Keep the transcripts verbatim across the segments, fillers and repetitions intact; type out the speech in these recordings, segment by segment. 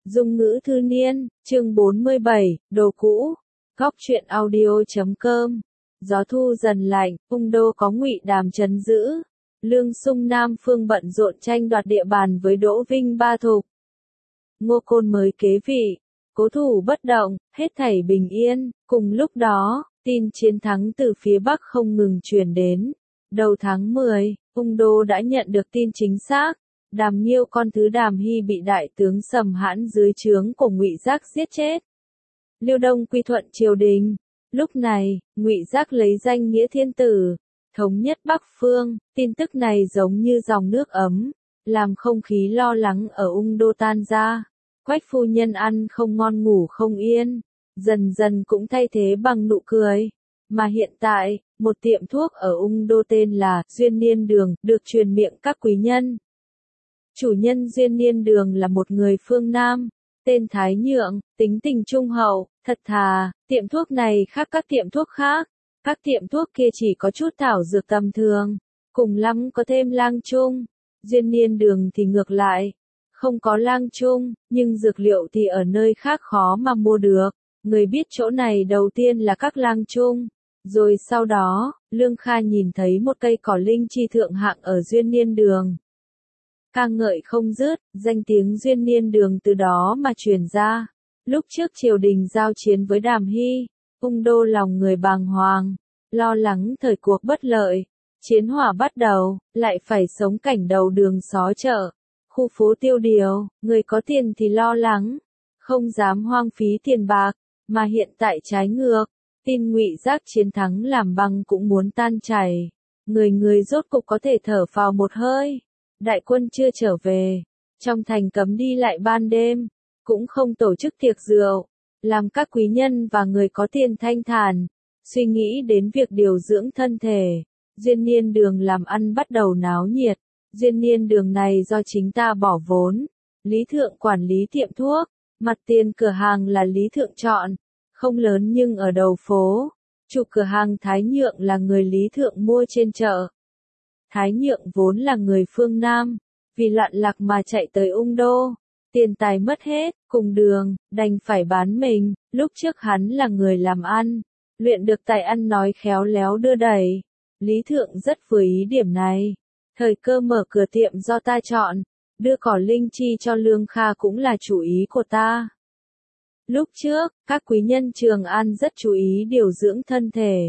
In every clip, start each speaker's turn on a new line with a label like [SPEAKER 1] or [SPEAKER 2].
[SPEAKER 1] Dung ngữ thư niên, chương bốn mươi bảy, đồ cũ. Góc truyện audio chấm com. Gió thu dần lạnh, Ung Đô có Ngụy Đàm trấn giữ. Lương Sung Nam Phương bận rộn tranh đoạt địa bàn với Đỗ Vinh Ba Thục. Ngô Côn mới kế vị, cố thủ bất động, hết thảy bình yên. Cùng lúc đó, tin chiến thắng từ phía Bắc không ngừng truyền đến. Đầu tháng mười, Ung Đô đã nhận được tin chính xác. Đàm Nghiêu con thứ Đàm Hy bị đại tướng Sầm Hãn dưới trướng của Ngụy Giác giết chết. Liêu Đông quy thuận triều đình. Lúc này, Ngụy Giác lấy danh nghĩa thiên tử, thống nhất Bắc phương. Tin tức này giống như dòng nước ấm, làm không khí lo lắng ở Ung Đô tan ra. Quách phu nhân ăn không ngon ngủ không yên, dần dần cũng thay thế bằng nụ cười. Mà hiện tại, một tiệm thuốc ở Ung Đô tên là Duyên Niên Đường được truyền miệng các quý nhân. Chủ nhân Duyên Niên Đường là một người phương Nam, tên Thái Nhượng, tính tình trung hậu, thật thà. Tiệm thuốc này khác các tiệm thuốc khác. Các tiệm thuốc kia chỉ có chút thảo dược tầm thường, cùng lắm có thêm lang trung. Duyên Niên Đường thì ngược lại, không có lang trung, nhưng dược liệu thì ở nơi khác khó mà mua được. Người biết chỗ này đầu tiên là các lang trung. Rồi sau đó, Lương Kha nhìn thấy một cây cỏ linh chi thượng hạng ở Duyên Niên Đường. Ca ngợi không dứt, danh tiếng Duyên Niên Đường từ đó mà truyền ra. Lúc trước triều đình giao chiến với Đàm Hy, Ung Đô lòng người bàng hoàng, lo lắng thời cuộc bất lợi. Chiến hỏa bắt đầu, lại phải sống cảnh đầu đường xó chợ, khu phố tiêu điều. Người có tiền thì lo lắng, không dám hoang phí tiền bạc, mà hiện tại trái ngược. Tin Ngụy Giác chiến thắng làm băng cũng muốn tan chảy. Người người rốt cục có thể thở phào một hơi. Đại quân chưa trở về, trong thành cấm đi lại ban đêm, cũng không tổ chức tiệc rượu, làm các quý nhân và người có tiền thanh thản, suy nghĩ đến việc điều dưỡng thân thể. Duyên Niên Đường làm ăn bắt đầu náo nhiệt. Duyên Niên Đường này do chính ta bỏ vốn, Lý Thượng quản lý tiệm thuốc, mặt tiền cửa hàng là Lý Thượng chọn, không lớn nhưng ở đầu phố. Chủ cửa hàng Thái Nhượng là người Lý Thượng mua trên chợ. Thái Nhượng vốn là người phương Nam, vì loạn lạc mà chạy tới Ung Đô, tiền tài mất hết, cùng đường, đành phải bán mình. Lúc trước hắn là người làm ăn, luyện được tài ăn nói khéo léo đưa đẩy. Lý Thượng rất vừa ý điểm này. Thời cơ mở cửa tiệm do ta chọn, đưa cỏ linh chi cho Lương Kha cũng là chủ ý của ta. Lúc trước, các quý nhân Trường An rất chú ý điều dưỡng thân thể.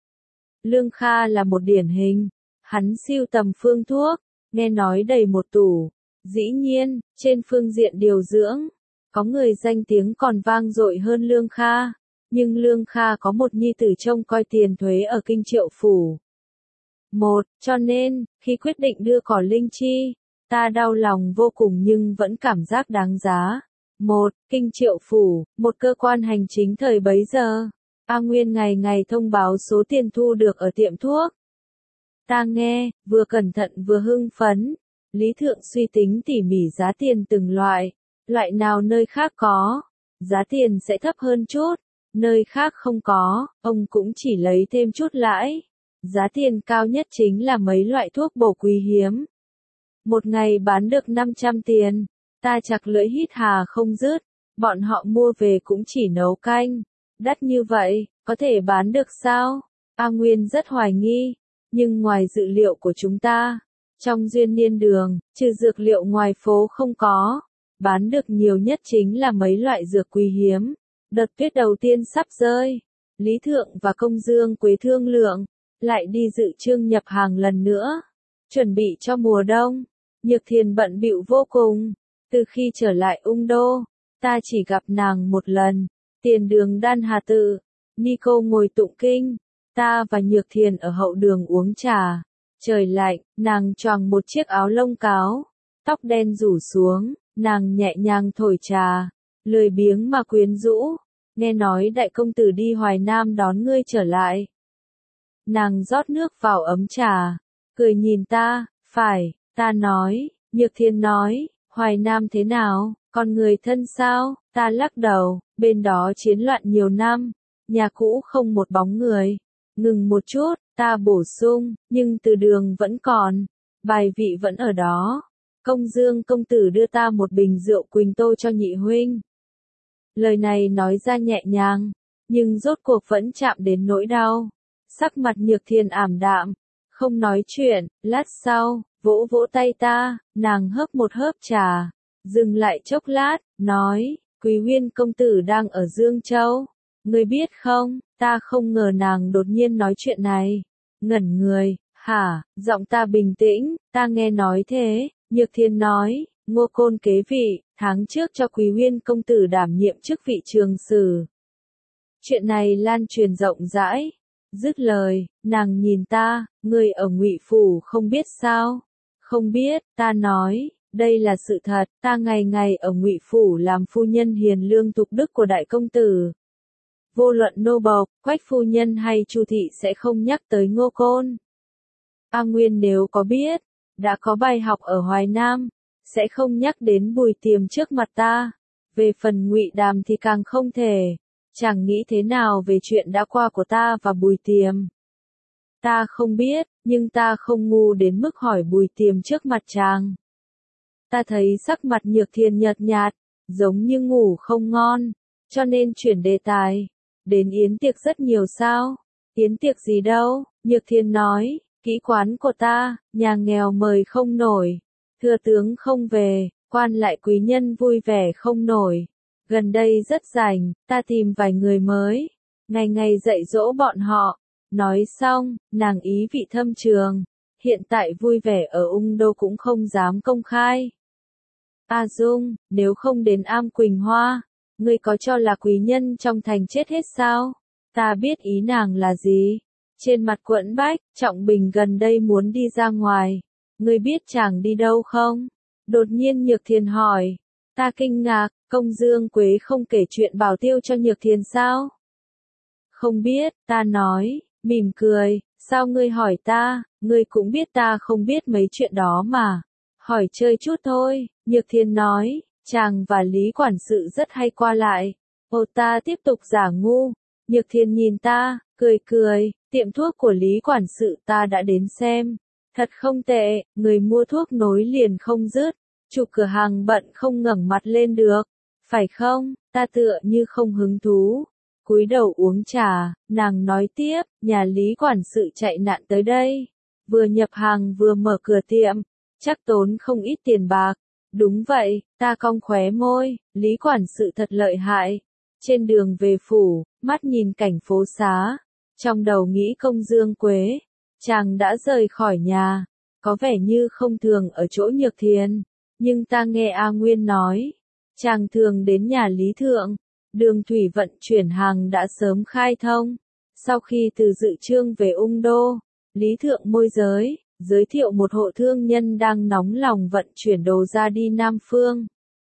[SPEAKER 1] Lương Kha là một điển hình. Hắn sưu tầm phương thuốc, nghe nói đầy một tủ. Dĩ nhiên, trên phương diện điều dưỡng, có người danh tiếng còn vang dội hơn Lương Kha. Nhưng Lương Kha có một nhi tử trông coi tiền thuế ở Kinh Triệu Phủ. Một, cho nên, khi quyết định đưa cỏ linh chi, ta đau lòng vô cùng nhưng vẫn cảm giác đáng giá. Một, Kinh Triệu Phủ, một cơ quan hành chính thời bấy giờ. A Nguyên ngày ngày thông báo số tiền thu được ở tiệm thuốc. Ta nghe, vừa cẩn thận vừa hưng phấn. Lý Thượng suy tính tỉ mỉ giá tiền từng loại. Loại nào nơi khác có, giá tiền sẽ thấp hơn chút. Nơi khác không có, ông cũng chỉ lấy thêm chút lãi. Giá tiền cao nhất chính là mấy loại thuốc bổ quý hiếm. Một ngày bán được năm trăm tiền. Ta chặt lưỡi hít hà không dứt. Bọn họ mua về cũng chỉ nấu canh. Đắt như vậy, có thể bán được sao? A Nguyên rất hoài nghi. Nhưng ngoài dự liệu của chúng ta, trong Duyên Niên Đường, trừ dược liệu ngoài phố không có, bán được nhiều nhất chính là mấy loại dược quý hiếm. Đợt tuyết đầu tiên sắp rơi, Lý Thượng và Công Dương Quế thương lượng, lại đi dự trương nhập hàng lần nữa, chuẩn bị cho mùa đông. Nhược Thiền bận bịu vô cùng, từ khi trở lại Ung Đô, ta chỉ gặp nàng một lần, tiền đường Đan Hà Tự, Nico ngồi tụng kinh. Ta và Nhược Thiền ở hậu đường uống trà. Trời lạnh, nàng choàng một chiếc áo lông cáo, tóc đen rủ xuống, nàng nhẹ nhàng thổi trà, lười biếng mà quyến rũ. Nghe nói đại công tử đi Hoài Nam đón ngươi trở lại. Nàng rót nước vào ấm trà, cười nhìn ta. Phải, ta nói. Nhược Thiền nói, Hoài Nam thế nào, con người thân sao? Ta lắc đầu, bên đó chiến loạn nhiều năm, nhà cũ không một bóng người. Ngừng một chút, ta bổ sung, nhưng từ đường vẫn còn, bài vị vẫn ở đó. Công Dương công tử đưa ta một bình rượu Quỳnh Tô cho nhị huynh. Lời này nói ra nhẹ nhàng, nhưng rốt cuộc vẫn chạm đến nỗi đau. Sắc mặt Nhược Thiền ảm đạm, không nói chuyện, lát sau, vỗ vỗ tay ta, nàng hớp một hớp trà, dừng lại chốc lát, nói, Quý Huyên công tử đang ở Dương Châu. Ngươi biết không, ta không ngờ nàng đột nhiên nói chuyện này. Ngẩn người, hả, giọng ta bình tĩnh, ta nghe nói thế. Nhược Thiền nói, Ngô Côn kế vị, tháng trước cho Quý Huyên công tử đảm nhiệm chức vị trường sử. Chuyện này lan truyền rộng rãi. Dứt lời, nàng nhìn ta, ngươi ở Ngụy phủ không biết sao? Không biết, ta nói, đây là sự thật, ta ngày ngày ở Ngụy phủ làm phu nhân hiền lương tục đức của đại công tử. Vô luận nô bộc, Quách phu nhân hay Chu thị sẽ không nhắc tới Ngô Côn. A Nguyên nếu có biết, đã có bài học ở Hoài Nam, sẽ không nhắc đến Bùi Tiềm trước mặt ta. Về phần Ngụy Đàm thì càng không thể. Chàng nghĩ thế nào về chuyện đã qua của ta và Bùi Tiềm? Ta không biết, nhưng ta không ngu đến mức hỏi Bùi Tiềm trước mặt chàng. Ta thấy sắc mặt Nhược Thiền nhợt nhạt, giống như ngủ không ngon, cho nên chuyển đề tài. Đến yến tiệc rất nhiều sao? Yến tiệc gì đâu? Nhược Thiền nói, kỹ quán của ta, nhà nghèo mời không nổi, thừa tướng không về, quan lại quý nhân vui vẻ không nổi. Gần đây rất rảnh, ta tìm vài người mới, ngày ngày dạy dỗ bọn họ. Nói xong, nàng ý vị thâm trường, hiện tại vui vẻ ở Ung Đô cũng không dám công khai. A Dung, nếu không đến Am Quỳnh Hoa, ngươi có cho là quý nhân trong thành chết hết sao? Ta biết ý nàng là gì. Trên mặt Quẫn Bách, Trọng Bình gần đây muốn đi ra ngoài. Ngươi biết chàng đi đâu không? Đột nhiên Nhược Thiền hỏi. Ta kinh ngạc, Công Dương Quế không kể chuyện Bảo Tiêu cho Nhược Thiền sao? Không biết, ta nói, mỉm cười, sao ngươi hỏi ta, ngươi cũng biết ta không biết mấy chuyện đó mà. Hỏi chơi chút thôi, Nhược Thiền nói, chàng và Lý quản sự rất hay qua lại. Ô ta tiếp tục giả ngu, Nhược Thiền nhìn ta, cười cười, tiệm thuốc của Lý quản sự ta đã đến xem. Thật không tệ, người mua thuốc nối liền không dứt. Chủ cửa hàng bận không ngẩng mặt lên được, phải không? Ta tựa như không hứng thú, cúi đầu uống trà. Nàng nói tiếp, nhà Lý quản sự chạy nạn tới đây, vừa nhập hàng vừa mở cửa tiệm, chắc tốn không ít tiền bạc. Đúng vậy, ta cong khóe môi, Lý quản sự thật lợi hại. Trên đường về phủ, mắt nhìn cảnh phố xá, trong đầu nghĩ Công Dương Quế, chàng đã rời khỏi nhà, có vẻ như không thường ở chỗ Nhược Thiền. Nhưng ta nghe A Nguyên nói, chàng thường đến nhà Lý Thượng, đường thủy vận chuyển hàng đã sớm khai thông. Sau khi từ Dự Chương về Ung Đô, Lý Thượng môi giới, giới thiệu một hộ thương nhân đang nóng lòng vận chuyển đồ ra đi Nam Phương.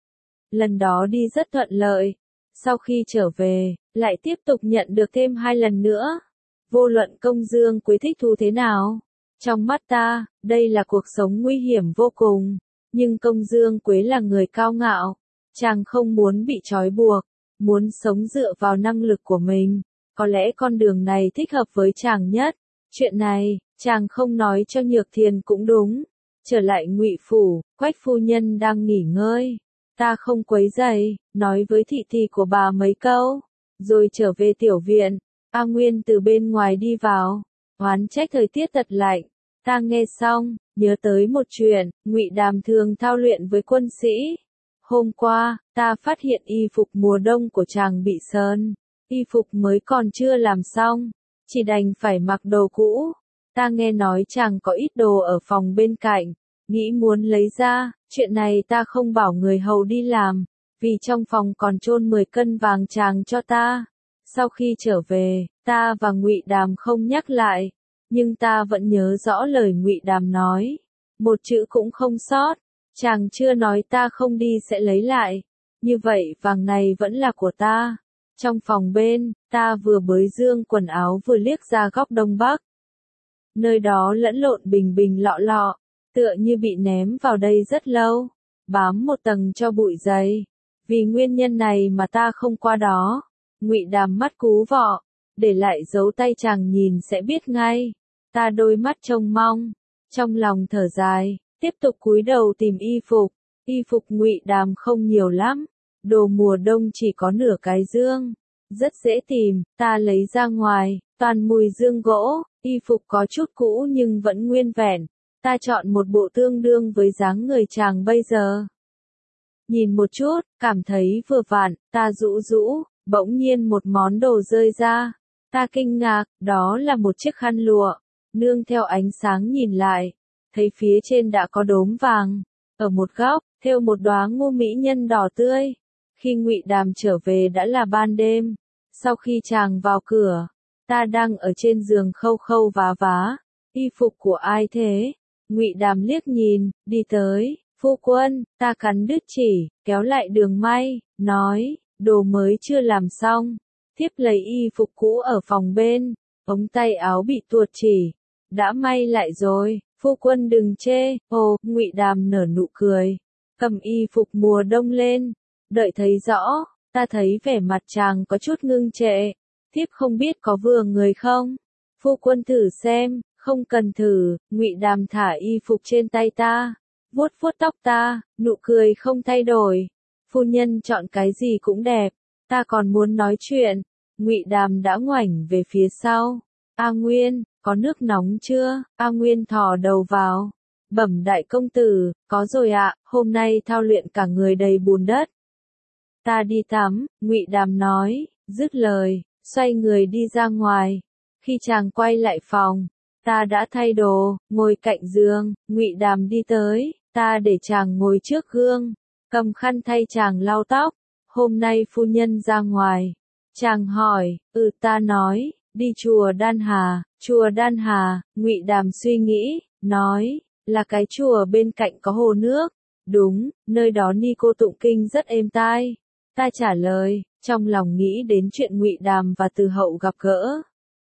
[SPEAKER 1] Lần đó đi rất thuận lợi, sau khi trở về, lại tiếp tục nhận được thêm hai lần nữa. Vô luận Công Dương Quế thích thú thế nào, trong mắt ta, đây là cuộc sống nguy hiểm vô cùng. Nhưng Công Dương Quế là người cao ngạo, chàng không muốn bị trói buộc, muốn sống dựa vào năng lực của mình, có lẽ con đường này thích hợp với chàng nhất. Chuyện này, chàng không nói cho Nhược Thiền cũng đúng. Trở lại Ngụy phủ, Quách phu nhân đang nghỉ ngơi, ta không quấy rầy, nói với thị thị của bà mấy câu, rồi trở về tiểu viện. A Nguyên từ bên ngoài đi vào, oán trách thời tiết thật lạnh. Ta nghe xong, nhớ tới một chuyện, Ngụy Đàm thường thao luyện với quân sĩ. Hôm qua, ta phát hiện y phục mùa đông của chàng bị sơn, y phục mới còn chưa làm xong, chỉ đành phải mặc đồ cũ. Ta nghe nói chàng có ít đồ ở phòng bên cạnh, nghĩ muốn lấy ra, chuyện này ta không bảo người hầu đi làm, vì trong phòng còn chôn mười cân vàng chàng cho ta. Sau khi trở về, ta và Ngụy Đàm không nhắc lại. Nhưng ta vẫn nhớ rõ lời Ngụy Đàm nói, một chữ cũng không sót. Chàng chưa nói ta không đi sẽ lấy lại, như vậy vàng này vẫn là của ta. Trong phòng bên, ta vừa bới dương quần áo vừa liếc ra góc đông bắc. Nơi đó lẫn lộn bình bình lọ lọ, tựa như bị ném vào đây rất lâu, bám một tầng cho bụi dày. Vì nguyên nhân này mà ta không qua đó. Ngụy Đàm mắt cú vọ, để lại dấu tay chàng nhìn sẽ biết ngay. Ta đôi mắt trông mong, trong lòng thở dài, tiếp tục cúi đầu tìm y phục. Y phục Ngụy Đàm không nhiều lắm, đồ mùa đông chỉ có nửa cái dương, rất dễ tìm, ta lấy ra ngoài, toàn mùi dương gỗ, y phục có chút cũ nhưng vẫn nguyên vẹn, ta chọn một bộ tương đương với dáng người chàng bây giờ. Nhìn một chút, cảm thấy vừa vặn, ta rũ rũ, bỗng nhiên một món đồ rơi ra. Ta kinh ngạc, đó là một chiếc khăn lụa. Nương theo ánh sáng nhìn lại, thấy phía trên đã có đốm vàng. Ở một góc, thêu một đóa ngô mỹ nhân đỏ tươi. Khi Ngụy Đàm trở về đã là ban đêm. Sau khi chàng vào cửa, ta đang ở trên giường khâu khâu vá vá. Y phục của ai thế? Ngụy Đàm liếc nhìn, đi tới. Phu quân, ta cắn đứt chỉ, kéo lại đường may, nói, đồ mới chưa làm xong. Thiếp lấy y phục cũ ở phòng bên, ống tay áo bị tuột chỉ, đã may lại rồi, phu quân đừng chê. Ồ, Ngụy Đàm nở nụ cười, cầm y phục mùa đông lên, đợi thấy rõ, ta thấy vẻ mặt chàng có chút ngưng trệ. Thiếp không biết có vừa người không? Phu quân thử xem, không cần thử. Ngụy Đàm thả y phục trên tay ta, vuốt vuốt tóc ta, nụ cười không thay đổi. Phu nhân chọn cái gì cũng đẹp. Ta còn muốn nói chuyện, Ngụy Đàm đã ngoảnh về phía sau. A Nguyên, có nước nóng chưa? A Nguyên thò đầu vào, bẩm đại công tử, có rồi ạ, hôm nay thao luyện cả người đầy bùn đất. Ta đi tắm, Ngụy Đàm nói, dứt lời, xoay người đi ra ngoài. Khi chàng quay lại phòng, ta đã thay đồ, ngồi cạnh giường. Ngụy Đàm đi tới, ta để chàng ngồi trước gương, cầm khăn thay chàng lau tóc. Hôm nay phu nhân ra ngoài. Chàng hỏi, ừ, ta nói, đi chùa Đan Hà. Chùa Đan Hà? Ngụy Đàm suy nghĩ, nói, là cái chùa bên cạnh có hồ nước. Đúng, nơi đó ni cô tụng kinh rất êm tai. Ta trả lời, trong lòng nghĩ đến chuyện Ngụy Đàm và Từ Hậu gặp gỡ.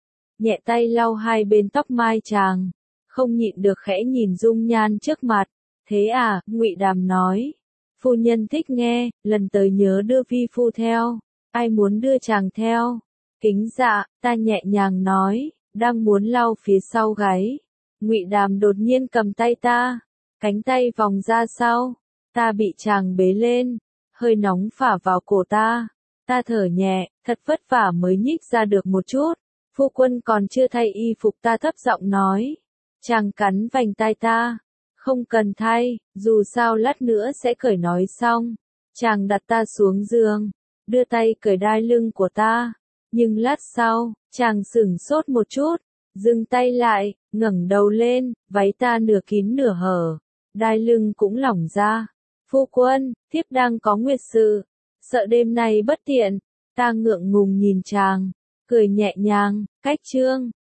[SPEAKER 1] Nhẹ tay lau hai bên tóc mai chàng, không nhịn được khẽ nhìn dung nhan trước mặt. Thế à? Ngụy Đàm nói. Phu nhân thích nghe, lần tới nhớ đưa vi phu theo. Ai muốn đưa chàng theo? Kính dạ, ta nhẹ nhàng nói, đang muốn lau phía sau gáy. Ngụy Đàm đột nhiên cầm tay ta, cánh tay vòng ra sau, ta bị chàng bế lên, hơi nóng phả vào cổ ta. Ta thở nhẹ, thật vất vả mới nhích ra được một chút. Phu quân còn chưa thay y phục, ta thấp giọng nói. Chàng cắn vành tai ta. Không cần thay, dù sao lát nữa sẽ cởi. Nói xong, chàng đặt ta xuống giường, đưa tay cởi đai lưng của ta. Nhưng lát sau, chàng sửng sốt một chút, dừng tay lại, ngẩng đầu lên, váy ta nửa kín nửa hở, đai lưng cũng lỏng ra. Phu quân, thiếp đang có nguyệt sự, sợ đêm nay bất tiện. Ta ngượng ngùng nhìn chàng, cười nhẹ nhàng, cách chương.